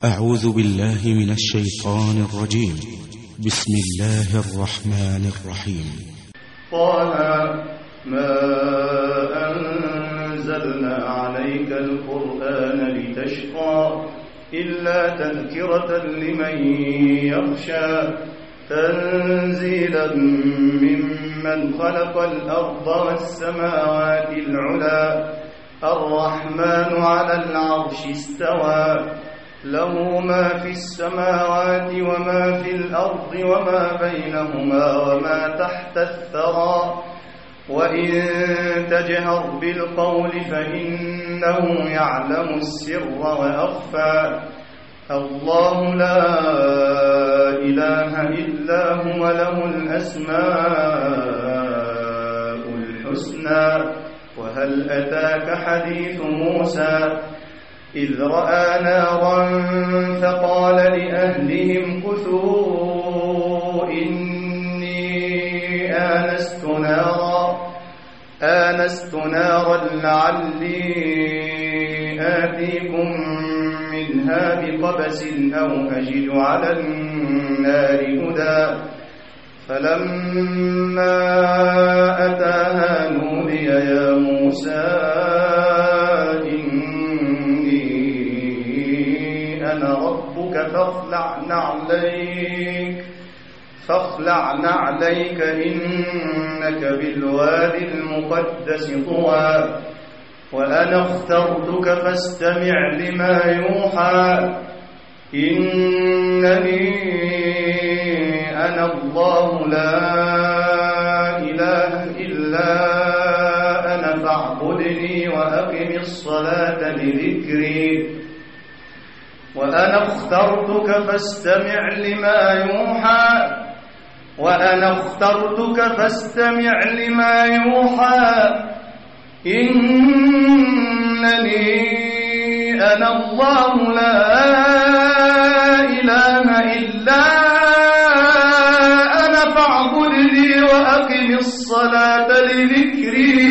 أعوذ بالله من الشيطان الرجيم. بسم الله الرحمن الرحيم. طه ما أنزلنا عليك القرآن لتشقى إلا تذكرة لمن يخشى تنزيلا ممن خلق الأرض والسماوات العلى الرحمن على العرش استوى له ما في السماوات وما في الأرض وما بينهما وما تحت الثرى وإن تجهر بالقول فإنه يعلم السر وأخفى الله لا إله إلا هو له الأسماء الحسنى وهل أتاك حديث موسى إذ رأى نارا فقال لأهلهم كثوا إني آنست نارا لعلي آتيكم منها بقبس أو أجد على النار هدى فلما أتاها نودي يا موسى إني أنا ربك فاخلع نعليك إنك بالوادي المقدس طوى وأنا اخترتك فاستمع لما يوحى إنني أنا الله لا إله إلا أنا فاعبدني وأقم الصلاة لذكري وأنا اخترتك فاستمع لما يوحى إنني أنا الله لا إله إلا أنا فاعبدني وأقم الصلاة لذكري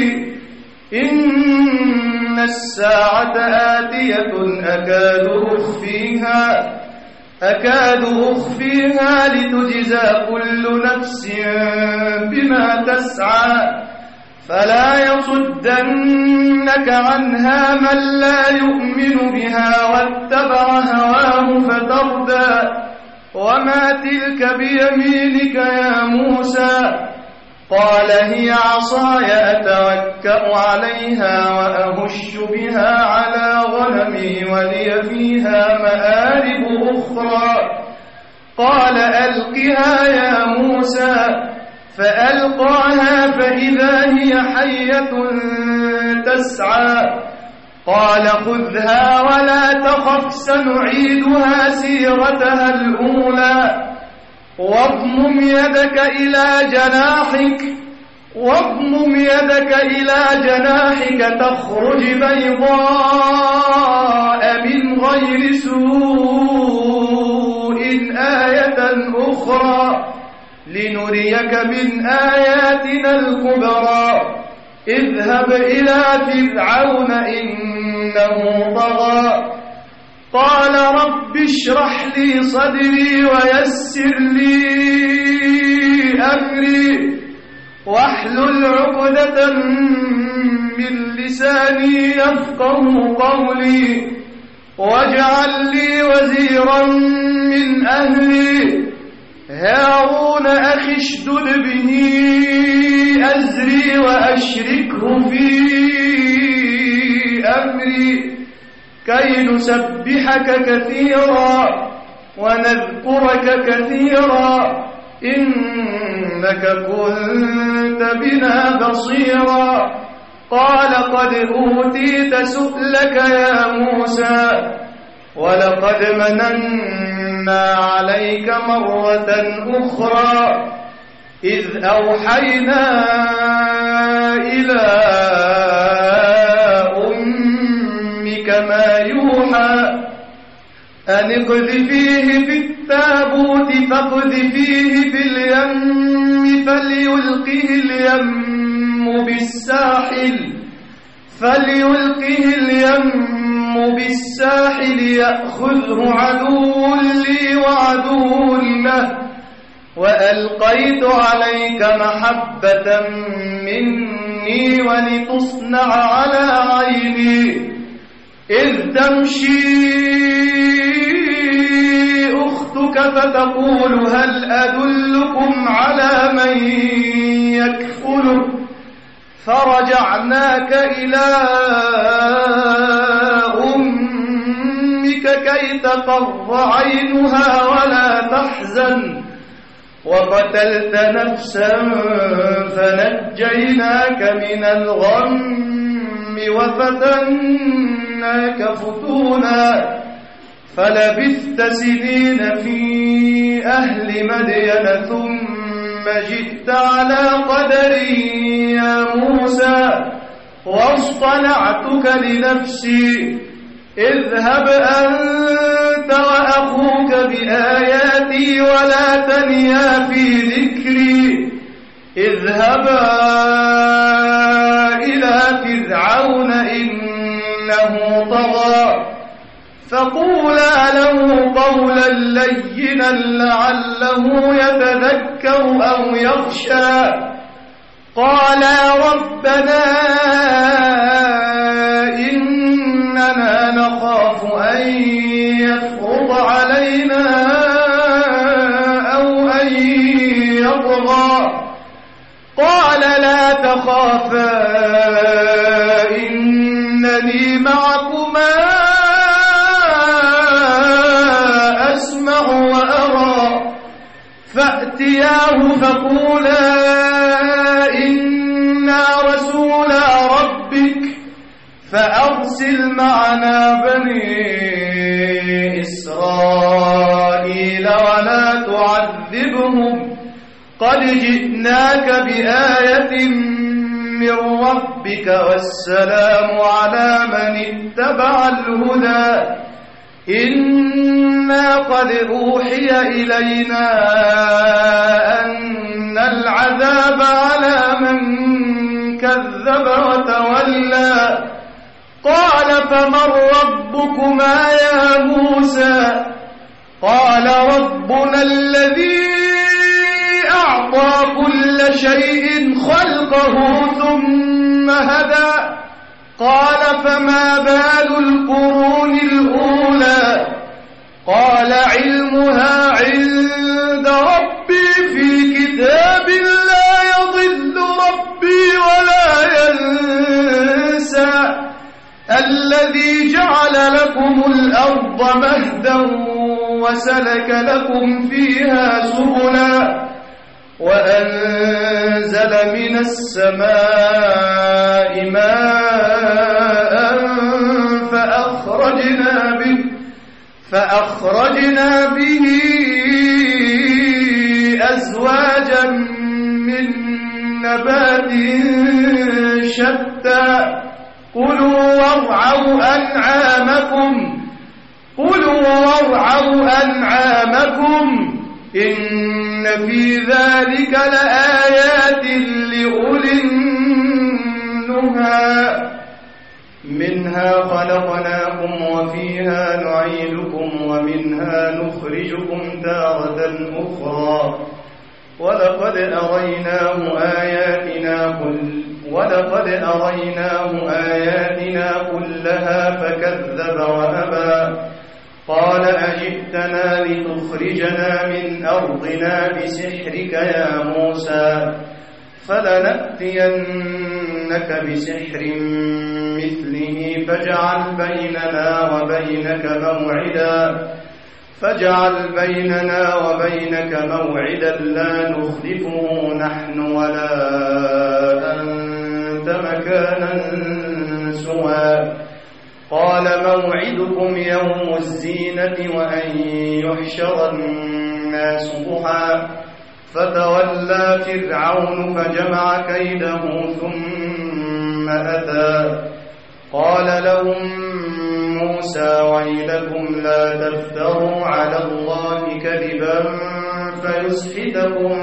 إن الساعة آتية أكاد أخفيها لتجزى كل نفس بما تسعى فلا يصدنك عنها من لا يؤمن بها واتبع هواه فتردى وما تلك بيمينك يا موسى قال هي عصاي أتوكأ عليها وأهش بها على غنمي ولي فيها مآرب أخرى قال ألقها يا موسى فألقاها فإذا هي حية تسعى قال خذها ولا تخف سنعيدها سيرتها الأولى واضمم يدك إلى جناحك تخرج بيضاء من غير سوء آية أخرى لنريك من آياتنا الكبرى اذهب إلى فرعون إنه طغى قال رب اشرح لي صدري ويسر لي أمري واحلل عقدة من لساني يفقه قولي واجعل لي وزيرا من أهلي هارون أخي اشدد به أزري وأشركه في أمري كي نسبحك كثيرا ونذكرك كثيرا إنك كنت بنا بصيرا قال قد أوتيت سؤلك يا موسى ولقد مننا عليك مرة أخرى إذ أوحينا إلى أمك ما يوحى أن اقذفيه في التابوت فاقذفيه في اليم فليلقه اليم بالساحل يأخذه عدو لي وعدو له وألقيت عليك محبة مني ولتصنع على عيني إذ تمشي أختك فتقول هل أدلكم على من يكفله فرجعناك إلى أمك كي تقر عينها ولا تحزن وقتلت نفسا فنجيناك من الغم وفتناك فتونا فلبثت سنين في أهل مدين ثم جئت على قدري يا موسى واصطنعتك لنفسي اذهب أنت وأخوك بآياتي ولا تنيا في ذكري اذهبا إلى فرعون إنه طغى فقولا له قولا لينا لعله يتذكر أو يخشى قالا ربنا إننا نخاف أن يفرط علينا أو أن يطغى قال لا تخافا إنني معكما أسمع وأرى فأتياه فقولا إنا رسولا ربك فأرسل معنا بني إسرائيل ولا تعذبهم قد جئناك بآية من ربك والسلام على من اتبع الهدى إنا قد أوحي إلينا أن العذاب على من كذب وتولى قال فمن ربكما يا موسى قال ربنا الذي أعطى كل شيء خلقه ثم هدى قال فما بال القرون الأولى قال علمها عند ربي في كتاب لا يضل ربي ولا ينسى الذي جعل لكم الأرض مهدا وسلك لكم فيها سبلا وأنزل من السماء ماء فأخرجنا به أزواجا من نبات شتى كلوا وارعوا أنعامكم إن في ذلك لآيات لأولي النهى منها خلقناكم وفيها نعيدكم ومنها نخرجكم تارة أخرى ولقد أريناه آياتنا كلها فكذب وأبى قال أجئتنا لتخرجنا من أرضنا بسحرك يا موسى فلنأتينك بسحر مثله فاجعل بيننا وبينك موعدا لا نخلفه نحن ولا أنت مكانا سوى قال موعدكم يوم الزينة وأن يحشر الناس ضحى فتولى فرعون فجمع كيده ثم أتى قال لهم موسى ويلكم لا تفتروا على الله كذبا فيسحتكم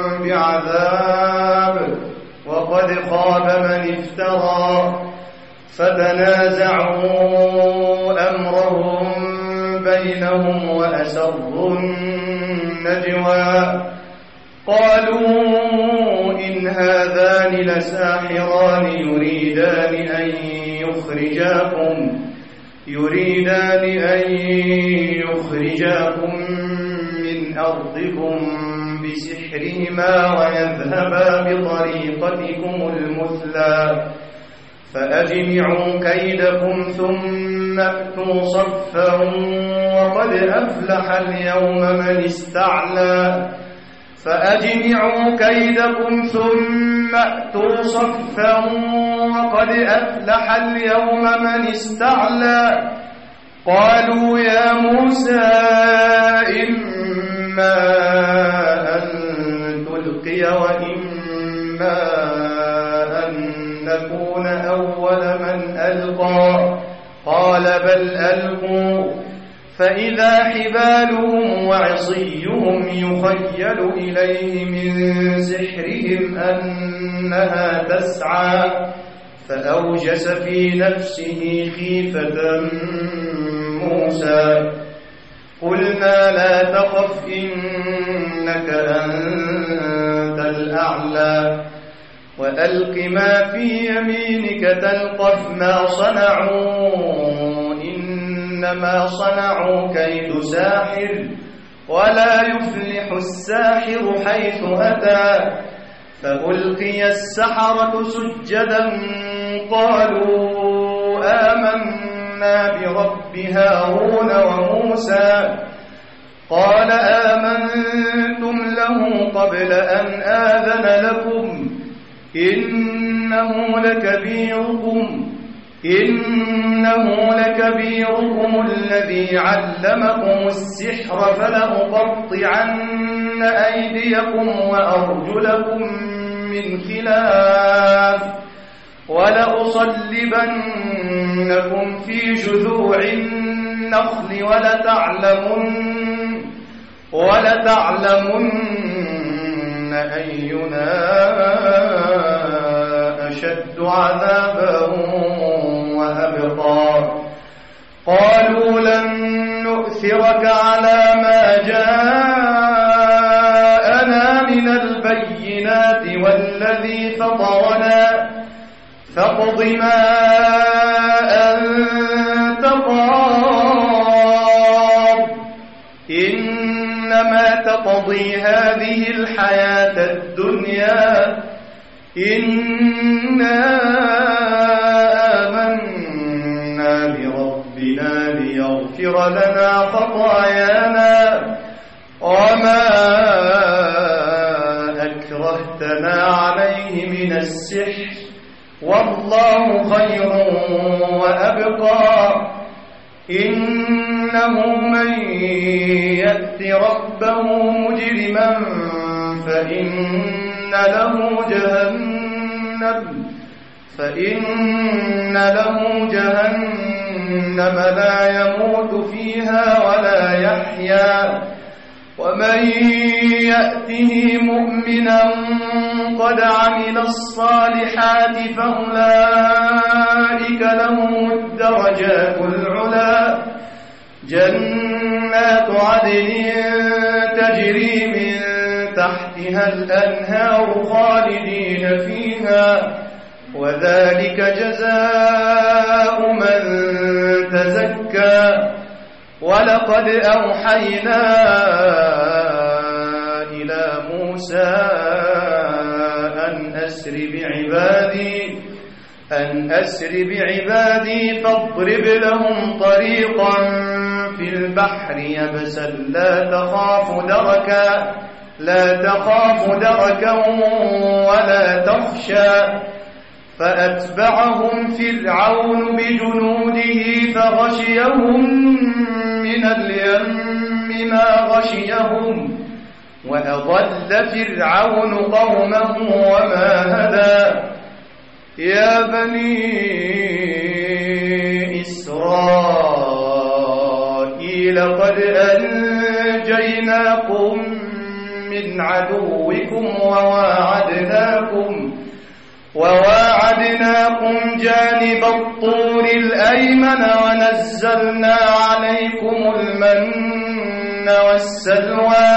بعذاب وقد خاب من افترى فتنازعوا أمرهم بينهم وأسروا النجوى قالوا إن هذان لساحران يريدان أن يخرجاكم من أرضكم بسحرهما ويذهبا بطريقتكم المثلى فأجمعوا كيدكم ثم أتوا صفا وقد أفلح اليوم من استعلى فأجمعوا كيدكم ثم أتوا صفا وقد أفلح اليوم من استعلى قالوا يا موسى إما أن تلقي وإما أن نكون أول من ألقى قال بل ألقوا فإذا حبالهم وعصيهم يخيل إليه من سحرهم أنها تسعى فأوجس في نفسه خيفة موسى قلنا لا تخف إنك أنت الأعلى وألق ما في يمينك تلقف ما صنعوا إنما صنعوا كيد ساحر ولا يفلح الساحر حيث أتى فألقي السحرة سجدا قالوا آمنا برب هارون وموسى قال آمنتم له قبل أن آذن لكم إنه لكبيركم الذي علمكم السحر فلأقطعن أيديكم وأرجلكم من خلاف ولأصلبنكم في جذوع النخل ولتعلمن أينا أشد عذابا وأبقى قالوا لن نؤثرك على ما جاءنا من البينات والذي فطرنا فاقض ما أنت قاض إنما تقضي هذه الحياة الدنيا إنا آمنا بربنا ليغفر لنا خطايانا وما أكرهتنا عليه من السحر والله خير وأبقى إنه من يأت ربه مجرما فإن له جهنم لا يموت فيها ولا يحيا ومن يأته مؤمنا قد عمل الصالحات فأولئك لهم الدرجات العلى جنات عدن تجري من تحتها الأنهار خالدين فيها وذلك جزاء من تزكى ولقد أوحينا إلى موسى أن أسر بعبادي فاضرب لهم طريقا في البحر يبسا لا تخاف دركا ولا تخشى فأتبعهم فرعون بجنوده فغشيهم من اليم ما غشيهم وأضل فرعون قومه وما هدى يا بني إسرائيل قد أنجيناكم من عدوكم وواعدناكم جانب الطور الأيمن ونزلنا عليكم المن والسلوى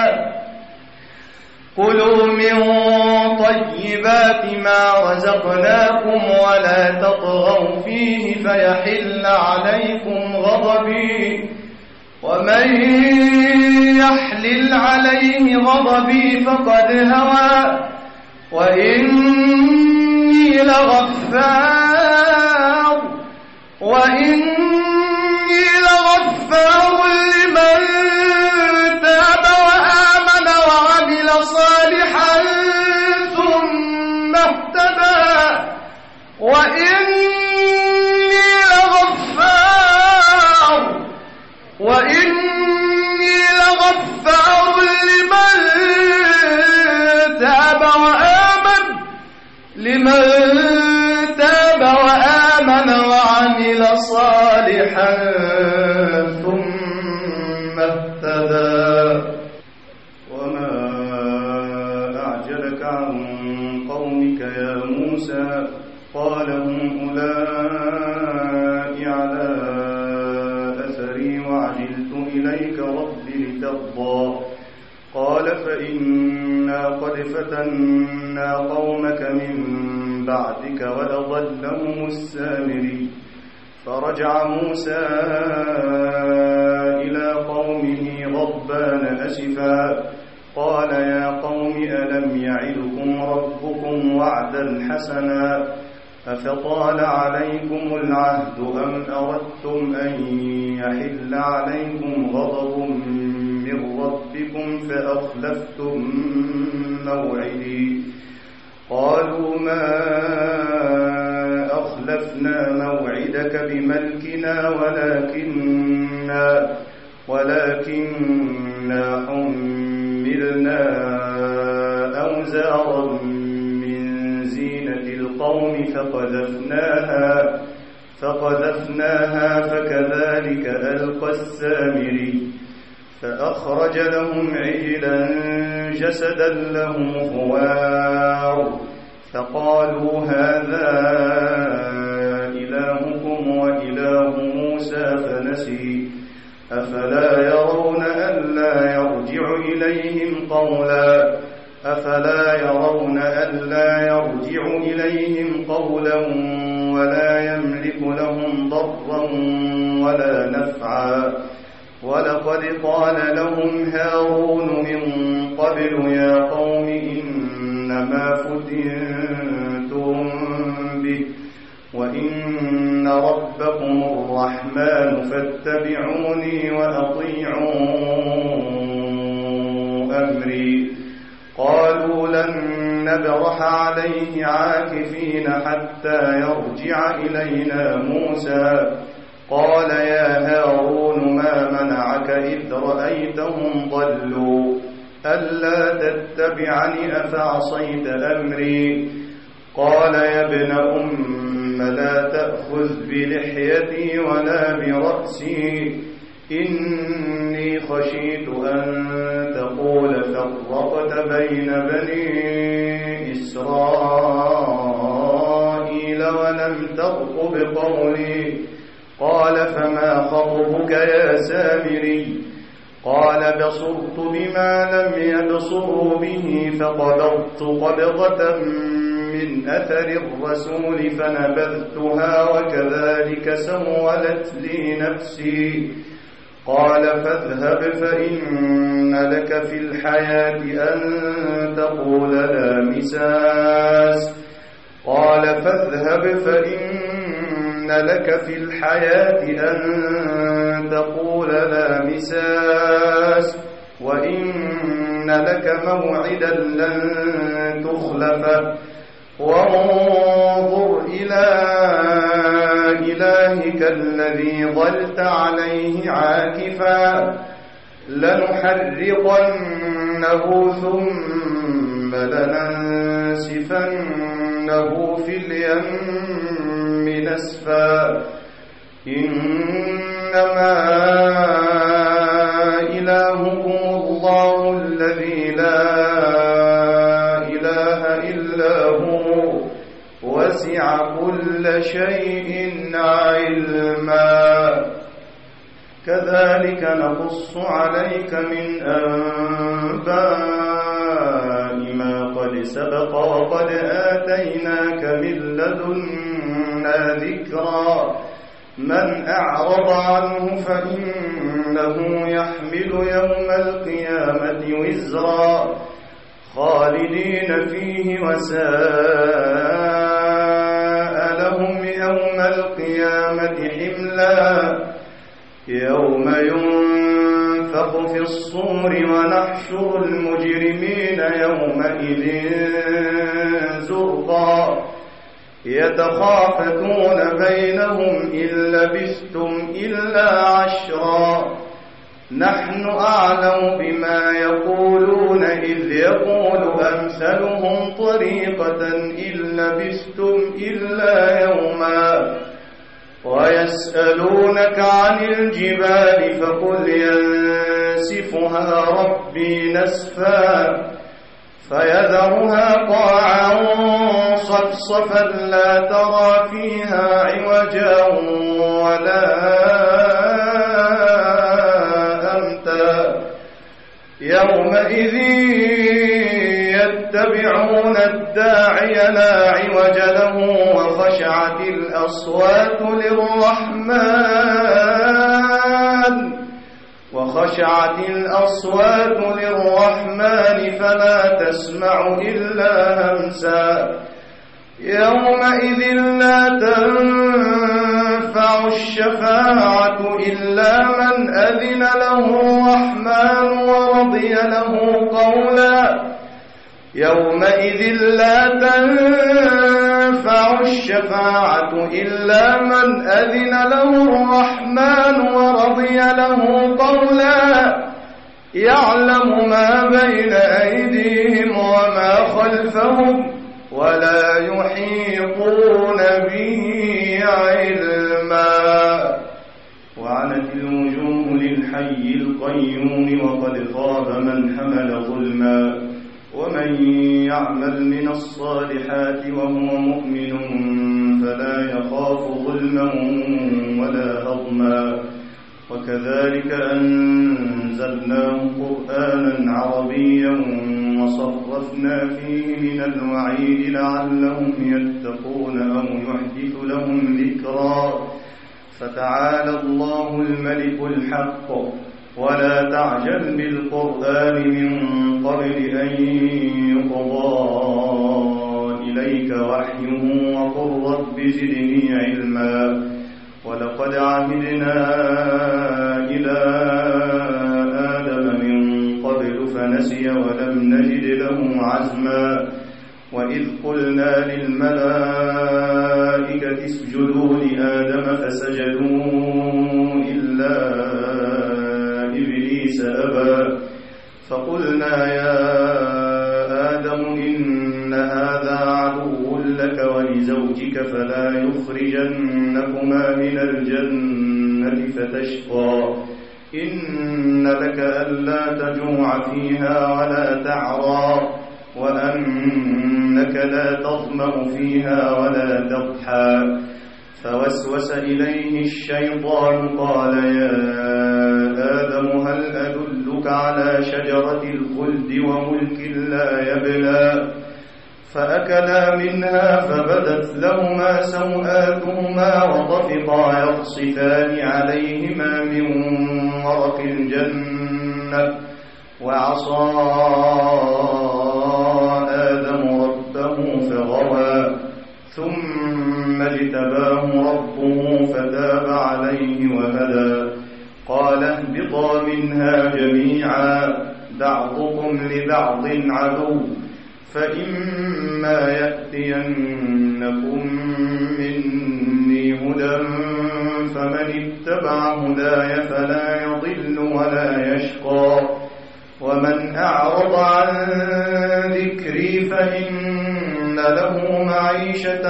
كلوا من طيبات ما رزقناكم ولا تطغوا فيه فيحل عليكم غضبي ومن يحلل عليه غضبي فقد هوى وإني لغفار لمن تاب وآمن وعمل صالحا ثم اهتدى وإني لغفار لمن تاب وآمن وعمل صالحا ثم اهتدى وما أعجلك عن قومك يا موسى قال هم أولئك على أثري وعجلت إليك رب لترضى قال فإنا قد فتنا قومك من بعدك وأضلهم السامري فرجع موسى إلى قومه غضبان أسفا قال يا قوم ألم يعدكم ربكم وعدا حسنا أفطال عليكم العهد أم أردتم أن يحل عليكم غضب من ربكم فأخلفتم موعدي قالوا ما أخلفنا موعدك بملكنا ولكننا حملنا أوزارا من زينة القوم فقذفناها فكذلك ألقى السامري فأخرج لهم عجلا جسدا له خوار فقالوا هذا إلهكم وإله موسى فنسي أفلا يرون ألا يرجع إليهم قولا ولا يملك لهم ضرا ولا نفعا ولقد قال لهم هارون من قبل يا قوم إنما فتنتم به وإن ربكم الرحمن فاتبعوني وأطيعوا أمري قالوا لن نبرح عليه عاكفين حتى يرجع إلينا موسى قال يا هارون ما منعك إذ رأيتهم ضلوا ألا تتبعني أفعصيت أمري قال يا ابن أم لا تأخذ بلحيتي ولا برأسي إني خشيت أن تقول فرقت بين بني إسرائيل ولم ترقب قولي قال فما خطبك يا سامري قال بصرت بما لم يبصروا به فقبضت قبضة من أثر الرسول فنبذتها وكذلك سولت لي نفسي قال فاذهب فإن لك في الحياة أن تقول لا مساس قال فاذهب فإن لك في الحياة أن تقول لا مساس وإن لك موعدا لن تخلفه وانظر إلى إلهك الذي ظلت عليه عاكفا لنحرقنه ثم لننسفنه في اليم نسفا إنما إلهكم الله الذي لا إله إلا هو وسع كل شيء علما كذلك نقص عليك من أنباء ما قد سبق وقد آتيناك من لدنا ذكرا من أعرض عنه فإنه يحمل يوم القيامة وزرا خالدين فيه وساء لهم يوم القيامة حملا يوم ينفخ في الصور ونحشر المجرمين يومئذ زرقا يتخافتون بينهم إن لبثتم إلا عشرا نحن أعلم بما يقولون إذ يقول أمثلهم طريقة إن لبثتم إلا يوما ويسألونك عن الجبال فقل ينسفها ربي نسفا فيذرها قاعا صفصفا لا ترى فيها عوجا ولا أمتا يومئذ يتبعون الداعي لا عوج له وخشعت الأصوات للرحمن فلا تسمع إلا همسا يومئذ لا تنفع الشفاعة إلا من أذن له الرحمن ورضي له قولا يومئذ لا تنفع الشفاعة إلا من أذن له الرحمن ورضي له قولا يعلم ما بين أيديهم وما خلفهم ولا يحيطون به علما وعنت الوجوه للحي القيوم وقد خاب من حمل ظلما ومن يعمل من الصالحات وهو مؤمن فلا يخاف ظلما ولا هضما وكذلك أنزلناه قرآنا عربيا وصرفنا فيه من الوعيد لعلهم يتقون أو يحدث لهم ذكرا فتعالى الله الملك الحق ولا تعجل بالقرآن من قبل أن يقضى إليك وحيه وقل رب زدني علما ولقد عهدنا إلى آدم من قبل فنسي ولم نجد له عزما وإذ قلنا للملائكة اسجدوا لآدم فسجدوا إلا إبليس أبى فقلنا يا آدم إن هذا عدو لك ولزوجك فلا يخرجنكما من الجنة فتشقى إن لك ألا تجوع فيها ولا تعرى وأنك لا تظمأ فيها ولا تضحى فوسوس إليه الشيطان قال يا آدم هل أدلك على شجرة الخلد وملك لا يبلى فأكلا منها فبدت لهما سوآتهما وطفقا يخصفان عليهما من ورق الجنة وعصى آدم ربه فغوى ثم اجتباه ربه فتاب عليه وهدى قال اهبطا منها جميعا بعضكم لبعض عدو فإما يأتينكم مني هدى فمن اتبع هداي فلا يضل ولا يشقى ومن أعرض عن ذكري فإن له معيشة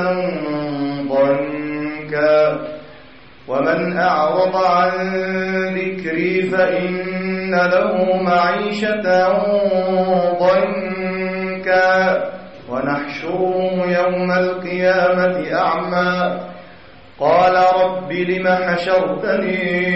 ضنكا ومن أعرض عن ذكري فإن له معيشة ضنكا ونحشره يوم القيامة أعمى قال رب لم حشرتني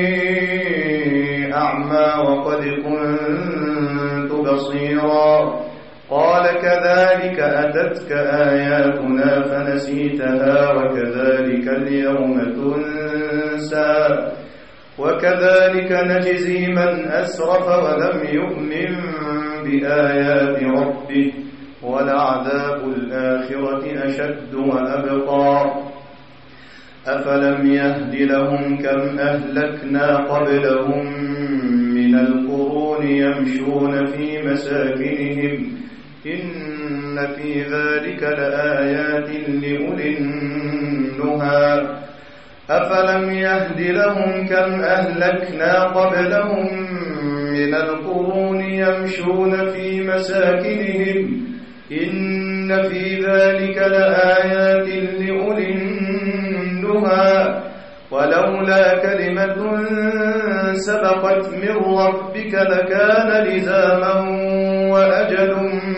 أعمى وقد كنت بصيرا قال كذلك أتتك آياتنا فنسيتها وكذلك اليوم تنسى وكذلك نجزي من أسرف ولم يؤمن بآيات ربه ولعذاب الآخرة أشد وأبقى أفلم يهد لهم كم أهلكنا قبلهم من القرون يمشون في مساكنهم إن في ذلك لآيات لأولي النهى أفلم يهد لهم كم أهلكنا قبلهم من القرون يمشون في مساكنهم إن في ذلك لآيات لأولي النهى ولولا كلمة سبقت من ربك لكان لزاما وأجل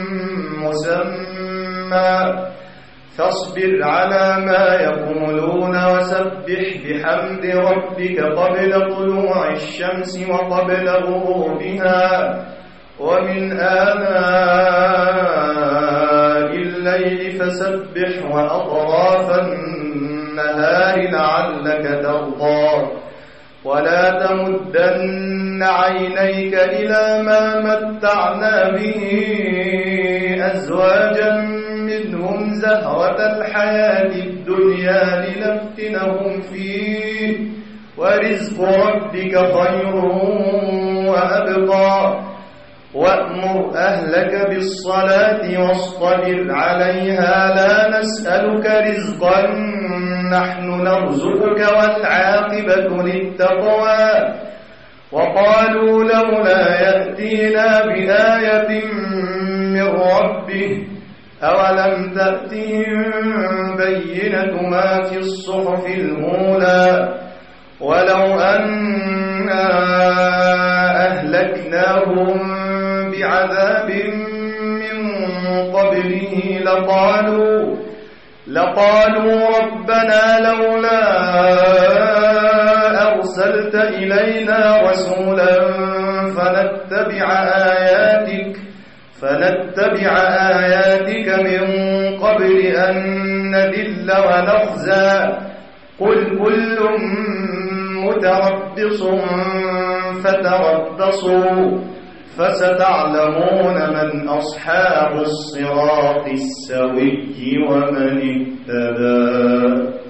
مسمى فاصبر على ما يقولون وسبح بحمد ربك قبل طلوع الشمس وقبل غروبها ومن آناء الليل فسبح وأطراف النهار لعلك ترضى ولا تمدن عينيك إلى ما متعنا به أزواجا منهم زهرة الحياة الدنيا لنفتنهم فيه ورزق ربك خير وأبقى وأمر أهلك بالصلاة واصطبر عليها لا نسألك رزقا نحن نرزقك والعاقبة للتقوى وقالوا لولا يأتينا بآية من ربه أولم تأتهم بينة ما في الصحف الأولى ولو أنا أهلكناهم بعذاب من قبله لقالوا ربنا لولا أرسلت إلينا رسولا فنتبع آياتك من قبل أن نذل ونخزى قل كل متربص فتربصوا فستعلمون من أصحاب الصراط السوي ومن اهتدى